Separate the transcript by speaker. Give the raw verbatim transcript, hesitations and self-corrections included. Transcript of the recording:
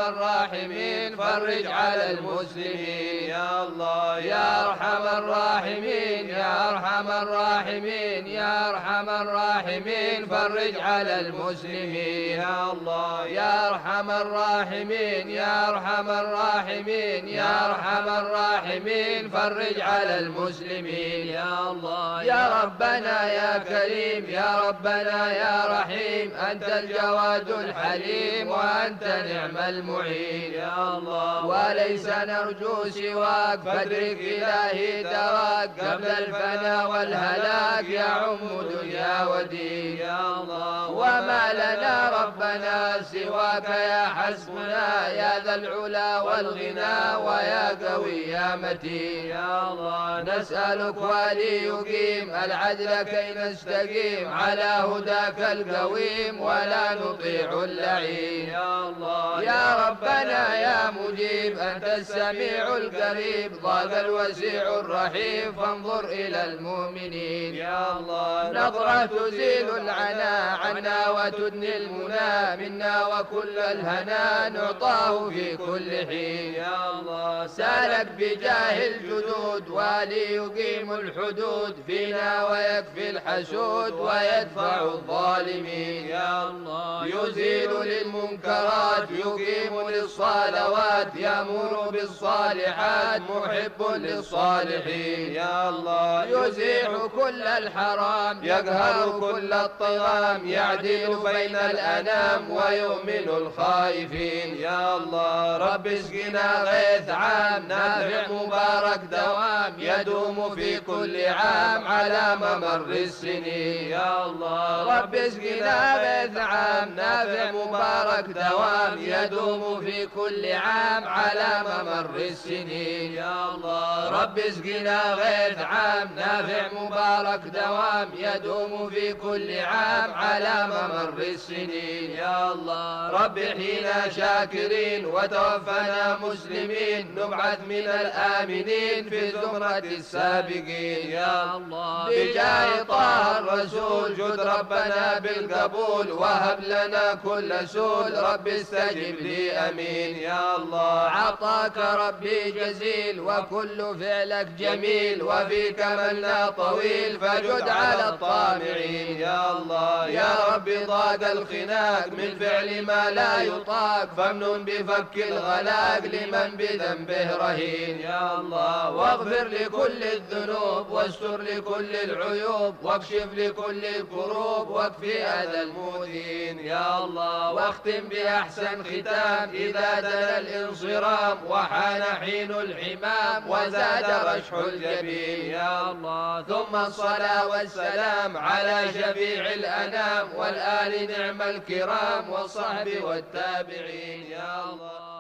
Speaker 1: الراحمين فرج على المسلمين يا الله يا أرحم الراحمين يا أرحم الراحمين يا أرحم الراحمين فرج على المسلمين يا الله يا أرحم الراحمين يا أرحم الراحمين يا أرحم الراحمين فرج على المسلمين يا الله يا ربنا يا كريم يا ربنا يا رحيم أنت الجواد الحليم وأنت نعم المعين يا الله وليس نرجو سواك فادرك إلهي تراك قبل الفنا والهلاك يعم دنيا ودين يا الله وما لنا ربنا سواك يا حسبنا يا ذا العلا والغنى ويا قوي يا متين يا الله نسألك ولي يقيم العدل كي نستقيم على هداك القويم ولا نطيع اللعين يا الله يا ربنا يا مجيب أنت السميع القريب ضاق الوسيع الرحيم فانظر إلى المؤمنين يا الله نظرة تزيل العنا عنا وتدني المنى منا وكل الهنا نعطاه في كل حين يا الله سالك بجاه الجدود ولي يقيم الحدود فينا ويكفي الحسود ويدفع الظالمين يا الله يزيل للمنكرات يقيم للصلوات يأمر بالصالحات محب للصالحين يا الله يزيح كل الحرام يقهر كل الطغام يعدل بين الأنام ويؤمن الخائفين يا الله رب اسقنا غيث عام نافع مبارك دوام يدوم في كل عام على ممر السنين يا الله رب اسقنا غيث عام نافع مبارك دوام يدوم في كل عام على ممر السنين يا الله رب اسقنا غيث عام نافع مبارك دوام يدوم في كل عام على ممر السنين يا الله رب احينا شاكرين وتوفنا مسلمين نبعث من الآمنين في زمرة السابقين يا الله بجاه طه الرسول جد ربنا بالقبول وهب لنا كل سول رب استجب لي أمين يا الله عطاك ربي جزيل وكل فعلك جميل وفيك منا طويل فجد على الطامعين يا الله يا ربي ضاق الخناق من فعل ما لا يطاق فامنن بفك الغلاق لمن بذنبه رهين يا الله واغفر لكل الذنوب واستر لكل العيوب واكشف لكل الكروب واكفي أذى المؤذين يا الله واختم بأحسن ختام إذا دنا الانصرام وحان حين الحمام وزاد رشح الجبين يا الله ثم الصلاة والسلام على شفيع الأنام والآل نعم الكرام والصحب والتابعين يا الله.